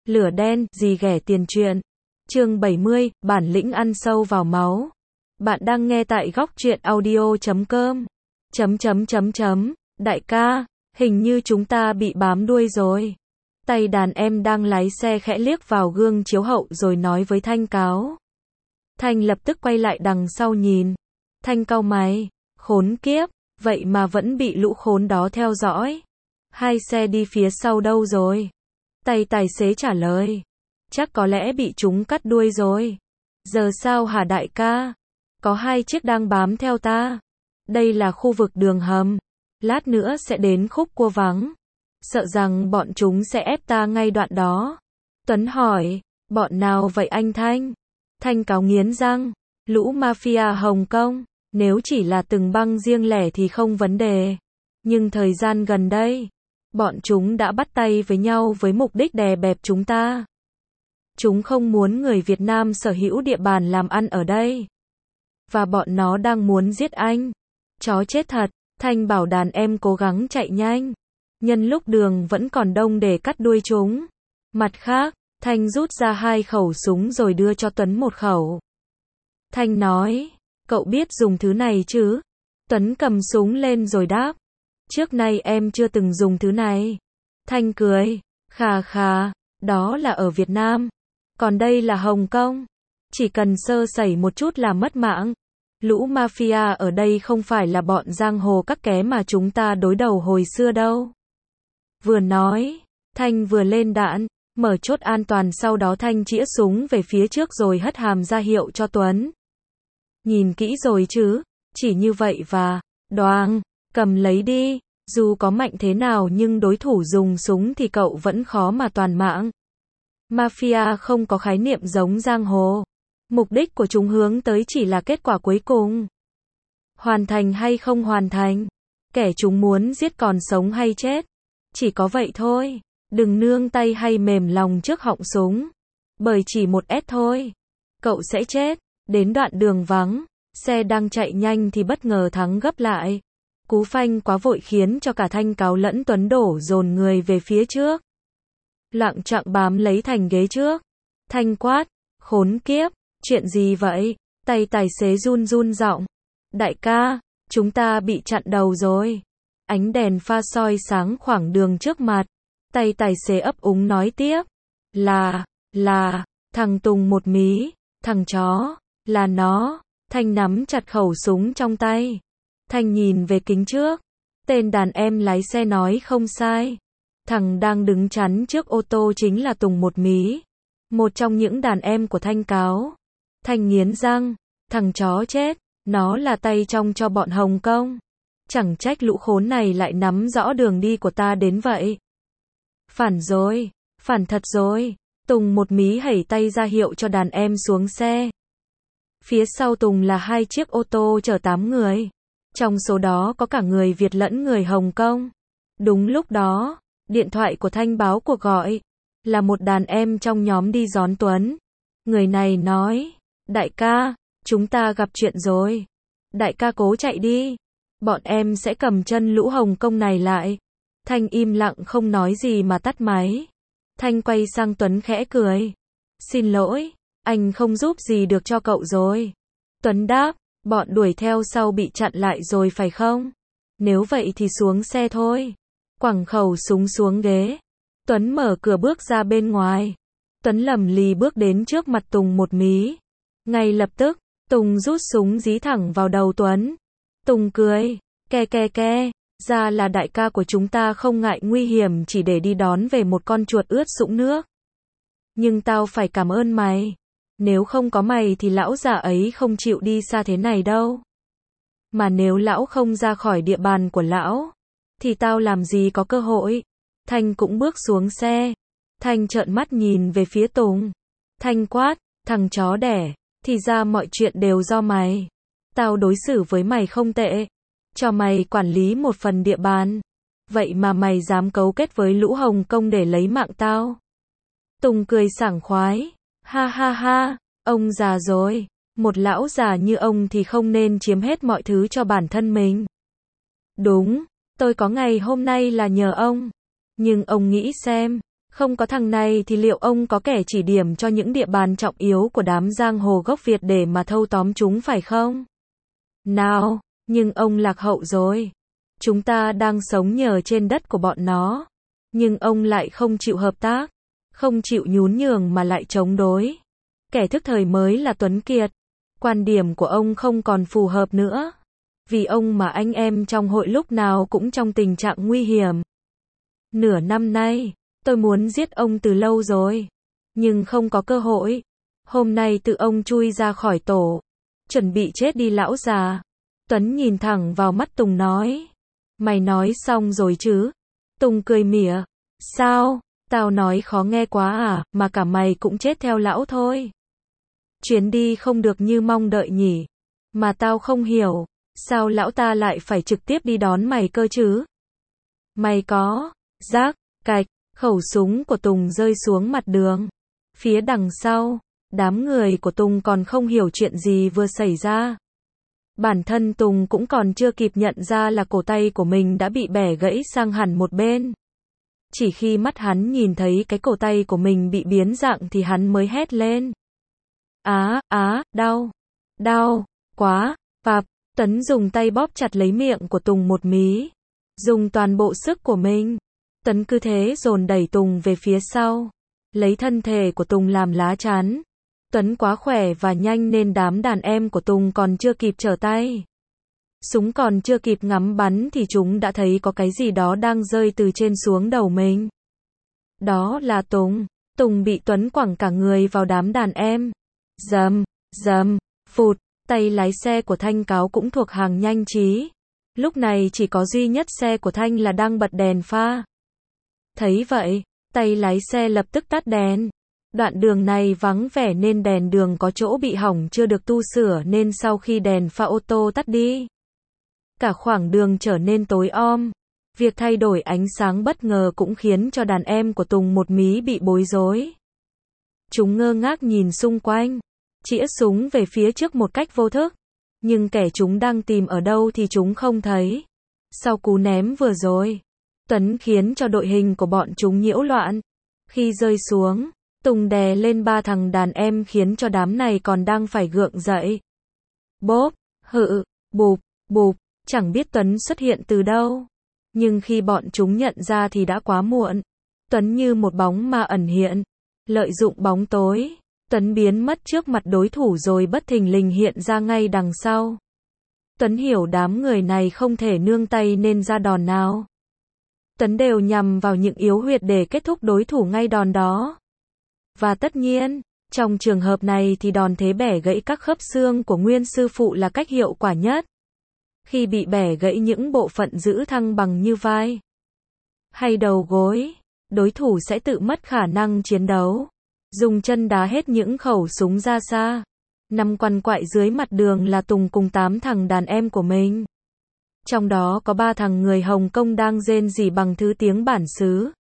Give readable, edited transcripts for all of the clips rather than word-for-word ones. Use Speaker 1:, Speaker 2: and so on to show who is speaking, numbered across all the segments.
Speaker 1: Lửa đen, gì ghẻ tiền truyện. Chương 70, bản lĩnh ăn sâu vào máu. Bạn đang nghe tại góc truyện audio.com. Đại ca, hình như chúng ta bị bám đuôi rồi. Tay đàn em đang lái xe khẽ liếc vào gương chiếu hậu rồi nói với Thanh cáo. Thanh lập tức quay lại đằng sau nhìn. Thanh cau mày, khốn kiếp, vậy mà vẫn bị lũ khốn đó theo dõi. Hai xe đi phía sau đâu rồi? Tay tài xế trả lời. Chắc có lẽ bị chúng cắt đuôi rồi. Giờ sao hả đại ca? Có hai chiếc đang bám theo ta. Đây là khu vực đường hầm. Lát nữa sẽ đến khúc cua vắng. Sợ rằng bọn chúng sẽ ép ta ngay đoạn đó. Tuấn hỏi, bọn nào vậy anh Thanh? Thanh cáo nghiến răng, lũ mafia Hồng Kông. Nếu chỉ là từng băng riêng lẻ thì không vấn đề. Nhưng thời gian gần đây, bọn chúng đã bắt tay với nhau với mục đích đè bẹp chúng ta. Chúng không muốn người Việt Nam sở hữu địa bàn làm ăn ở đây. Và bọn nó đang muốn giết anh. Chó chết thật, Thanh bảo đàn em cố gắng chạy nhanh. Nhân lúc đường vẫn còn đông để cắt đuôi chúng. Mặt khác, Thanh rút ra 2 khẩu súng rồi đưa cho Tuấn 1 khẩu. Thanh nói, cậu biết dùng thứ này chứ? Tuấn cầm súng lên rồi đáp, trước nay em chưa từng dùng thứ này. Thanh cười, khà khà, đó là ở Việt Nam. Còn đây là Hồng Kông. Chỉ cần sơ sẩy một chút là mất mạng. Lũ mafia ở đây không phải là bọn giang hồ các ké mà chúng ta đối đầu hồi xưa đâu. Vừa nói, Thanh vừa lên đạn, mở chốt an toàn, sau đó Thanh chĩa súng về phía trước rồi hất hàm ra hiệu cho Tuấn. Nhìn kỹ rồi chứ, chỉ như vậy và, đoàng, cầm lấy đi, dù có mạnh thế nào nhưng đối thủ dùng súng thì cậu vẫn khó mà toàn mạng. Mafia không có khái niệm giống giang hồ. Mục đích của chúng hướng tới chỉ là kết quả cuối cùng. Hoàn thành hay không hoàn thành. Kẻ chúng muốn giết còn sống hay chết. Chỉ có vậy thôi. Đừng nương tay hay mềm lòng trước họng súng. Bởi chỉ một S thôi, cậu sẽ chết. Đến đoạn đường vắng, xe đang chạy nhanh thì bất ngờ thắng gấp lại. Cú phanh quá vội khiến cho cả Thanh cáo lẫn Tuấn đổ dồn người về phía trước. Lạng chạng bám lấy thành ghế trước. Thanh quát, khốn kiếp, chuyện gì vậy? Tay tài xế run run giọng. Đại ca, chúng ta bị chặn đầu rồi. Ánh đèn pha soi sáng khoảng đường trước mặt. Tay tài xế ấp úng nói tiếp. Là, thằng Tùng một mí, thằng chó, là nó. Thanh nắm chặt khẩu súng trong tay. Thanh nhìn về kính trước. Tên đàn em lái xe nói không sai. Thằng đang đứng chắn trước ô tô chính là Tùng một mí. Một trong những đàn em của Thanh cáo. Thanh nghiến răng. Thằng chó chết. Nó là tay trong cho bọn Hồng Kông. Chẳng trách lũ khốn này lại nắm rõ đường đi của ta đến vậy. Phản rồi. Phản thật rồi. Tùng một mí hẩy tay ra hiệu cho đàn em xuống xe. Phía sau Tùng là 2 chiếc ô tô chở 8 người. Trong số đó có cả người Việt lẫn người Hồng Kông. Đúng lúc đó, điện thoại của Thanh báo cuộc gọi. Là một đàn em trong nhóm đi đón Tuấn. Người này nói, đại ca, chúng ta gặp chuyện rồi. Đại ca cố chạy đi. Bọn em sẽ cầm chân lũ Hồng Kông này lại. Thanh im lặng không nói gì mà tắt máy. Thanh quay sang Tuấn khẽ cười. Xin lỗi, anh không giúp gì được cho cậu rồi. Tuấn đáp, bọn đuổi theo sau bị chặn lại rồi phải không? Nếu vậy thì xuống xe thôi. Quẳng khẩu súng xuống ghế. Tuấn mở cửa bước ra bên ngoài. Tuấn lầm lì bước đến trước mặt Tùng một mí. Ngay lập tức, Tùng rút súng dí thẳng vào đầu Tuấn. Tùng cười, ke, ra là đại ca của chúng ta không ngại nguy hiểm chỉ để đi đón về một con chuột ướt sũng nước. Nhưng tao phải cảm ơn mày. Nếu không có mày thì lão già ấy không chịu đi xa thế này đâu. Mà nếu lão không ra khỏi địa bàn của lão, thì tao làm gì có cơ hội. Thanh cũng bước xuống xe. Thanh trợn mắt nhìn về phía Tùng. Thanh quát, thằng chó đẻ, thì ra mọi chuyện đều do mày. Tao đối xử với mày không tệ. Cho mày quản lý một phần địa bàn. Vậy mà mày dám cấu kết với lũ Hồng Kông để lấy mạng tao. Tùng cười sảng khoái. Ha, ông già rồi. Một lão già như ông thì không nên chiếm hết mọi thứ cho bản thân mình. Đúng, tôi có ngày hôm nay là nhờ ông. Nhưng ông nghĩ xem, Không có thằng này thì liệu ông có kẻ chỉ điểm cho những địa bàn trọng yếu của đám giang hồ gốc Việt để mà thâu tóm chúng phải không? Nào, nhưng ông lạc hậu rồi. Chúng ta đang sống nhờ trên đất của bọn nó. Nhưng ông lại không chịu hợp tác, không chịu nhún nhường mà lại chống đối. Kẻ thức thời mới là Tuấn Kiệt. Quan điểm của ông không còn phù hợp nữa. Vì ông mà anh em trong hội lúc nào cũng trong tình trạng nguy hiểm. Nửa năm nay, tôi muốn giết ông từ lâu rồi. Nhưng không có cơ hội. Hôm nay tự ông chui ra khỏi tổ. Chuẩn bị chết đi lão già. Tuấn nhìn thẳng vào mắt Tùng nói. Mày nói xong rồi chứ? Tùng cười mỉa. Sao? Tao nói khó nghe quá à, mà cả mày cũng chết theo lão thôi. Chuyến đi không được như mong đợi nhỉ. Mà tao không hiểu. Sao lão ta lại phải trực tiếp đi đón mày cơ chứ? Mày có. Rác, cạch, khẩu súng của Tùng rơi xuống mặt đường. Phía đằng sau, đám người của Tùng còn không hiểu chuyện gì vừa xảy ra. Bản thân Tùng cũng còn chưa kịp nhận ra là cổ tay của mình đã bị bẻ gãy sang hẳn một bên. Chỉ khi mắt hắn nhìn thấy cái cổ tay của mình bị biến dạng thì hắn mới hét lên. Đau, đau, quá, phạp. Tuấn dùng tay bóp chặt lấy miệng của Tùng một mí. Dùng toàn bộ sức của mình. Tuấn cứ thế dồn đẩy Tùng về phía sau. Lấy thân thể của Tùng làm lá chắn. Tuấn quá khỏe và nhanh nên đám đàn em của Tùng còn chưa kịp trở tay. Súng còn chưa kịp ngắm bắn thì chúng đã thấy có cái gì đó đang rơi từ trên xuống đầu mình. Đó là Tùng. Tùng bị Tuấn quẳng cả người vào đám đàn em. Rầm, rầm, phụt. Tay lái xe của Thanh Cáo cũng thuộc hàng nhanh trí. Lúc này chỉ có duy nhất xe của Thanh là đang bật đèn pha. Thấy vậy, tay lái xe lập tức tắt đèn. Đoạn đường này vắng vẻ nên đèn đường có chỗ bị hỏng chưa được tu sửa nên sau khi đèn pha ô tô tắt đi, cả khoảng đường trở nên tối om. Việc thay đổi ánh sáng bất ngờ cũng khiến cho đàn em của Tùng một mí bị bối rối. Chúng ngơ ngác nhìn xung quanh, chĩa súng về phía trước một cách vô thức. Nhưng kẻ chúng đang tìm ở đâu thì chúng không thấy. Sau cú ném vừa rồi, Tuấn khiến cho đội hình của bọn chúng nhiễu loạn. Khi rơi xuống, Tùng đè lên ba thằng đàn em khiến cho đám này còn đang phải gượng dậy. Bốp, hự, bụp, bụp, chẳng biết Tuấn xuất hiện từ đâu. Nhưng khi bọn chúng nhận ra thì đã quá muộn. Tuấn như một bóng ma ẩn hiện. Lợi dụng bóng tối, Tuấn biến mất trước mặt đối thủ rồi bất thình lình hiện ra ngay đằng sau. Tuấn hiểu đám người này không thể nương tay nên ra đòn nào. Tuấn đều nhằm vào những yếu huyệt để kết thúc đối thủ ngay đòn đó. Và tất nhiên, trong trường hợp này thì đòn thế bẻ gãy các khớp xương của Nguyên sư phụ là cách hiệu quả nhất. Khi bị bẻ gãy những bộ phận giữ thăng bằng như vai hay đầu gối, đối thủ sẽ tự mất khả năng chiến đấu. Dùng chân đá hết những khẩu súng ra xa. Nằm quằn quại dưới mặt đường là Tùng cùng 8 thằng đàn em của mình. Trong đó có 3 thằng người Hồng Kông đang rên rỉ bằng thứ tiếng bản xứ.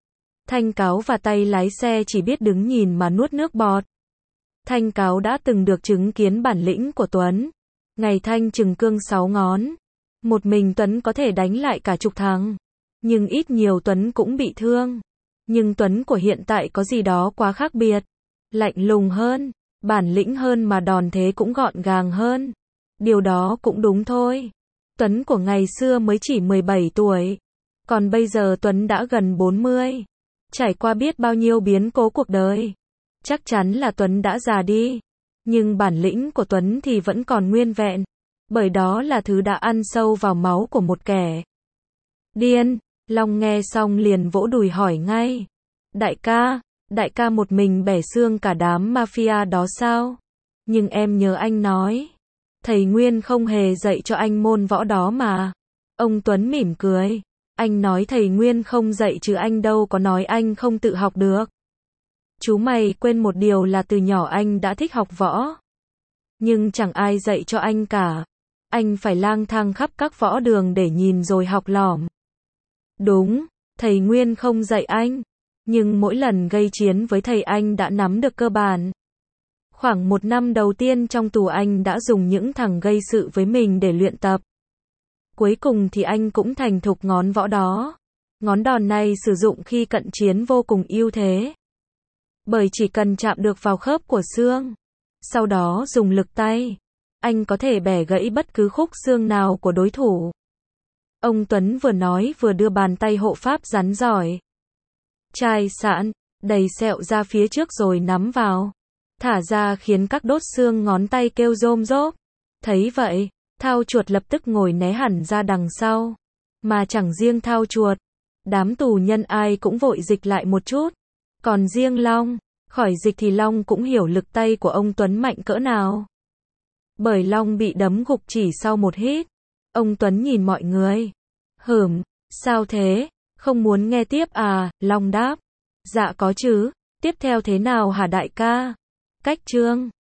Speaker 1: Thanh Cáo và tay lái xe chỉ biết đứng nhìn mà nuốt nước bọt. Thanh Cáo đã từng được chứng kiến bản lĩnh của Tuấn. Ngày Thanh trừng cương 6 ngón. Một mình Tuấn có thể đánh lại cả chục thằng. Nhưng ít nhiều Tuấn cũng bị thương. Nhưng Tuấn của hiện tại có gì đó quá khác biệt. Lạnh lùng hơn, bản lĩnh hơn mà đòn thế cũng gọn gàng hơn. Điều đó cũng đúng thôi. Tuấn của ngày xưa mới chỉ 17 tuổi. Còn bây giờ Tuấn đã gần 40. Trải qua biết bao nhiêu biến cố cuộc đời. Chắc chắn là Tuấn đã già đi. Nhưng bản lĩnh của Tuấn thì vẫn còn nguyên vẹn. Bởi đó là thứ đã ăn sâu vào máu của một kẻ điên. Long nghe xong liền vỗ đùi hỏi ngay. Đại ca một mình bẻ xương cả đám mafia đó sao? Nhưng em nhớ anh nói. Thầy Nguyên không hề dạy cho anh môn võ đó mà. Ông Tuấn mỉm cười. Anh nói thầy Nguyên không dạy chứ anh đâu có nói anh không tự học được. Chú mày quên một điều là từ nhỏ anh đã thích học võ. Nhưng chẳng ai dạy cho anh cả. Anh phải lang thang khắp các võ đường để nhìn rồi học lỏm. Đúng, thầy Nguyên không dạy anh. Nhưng mỗi lần gây chiến với thầy anh đã nắm được cơ bản. Khoảng 1 năm đầu tiên trong tù anh đã dùng những thằng gây sự với mình để luyện tập. Cuối cùng thì anh cũng thành thục ngón võ đó. Ngón đòn này sử dụng khi cận chiến vô cùng ưu thế. Bởi chỉ cần chạm được vào khớp của xương, sau đó dùng lực tay, anh có thể bẻ gãy bất cứ khúc xương nào của đối thủ. Ông Tuấn vừa nói vừa đưa bàn tay hộ pháp rắn giỏi. Chai sạn, đầy sẹo ra phía trước rồi nắm vào. Thả ra khiến các đốt xương ngón tay kêu rôm rốp. Thấy vậy, Thao Chuột lập tức ngồi né hẳn ra đằng sau. Mà chẳng riêng Thao Chuột, đám tù nhân ai cũng vội dịch lại một chút. Còn riêng Long, khỏi dịch thì Long cũng hiểu lực tay của ông Tuấn mạnh cỡ nào. Bởi Long bị đấm gục chỉ sau một hít. Ông Tuấn nhìn mọi người. Sao thế? Không muốn nghe tiếp à? Long đáp. Dạ có chứ. Tiếp theo thế nào hả đại ca? Cách chương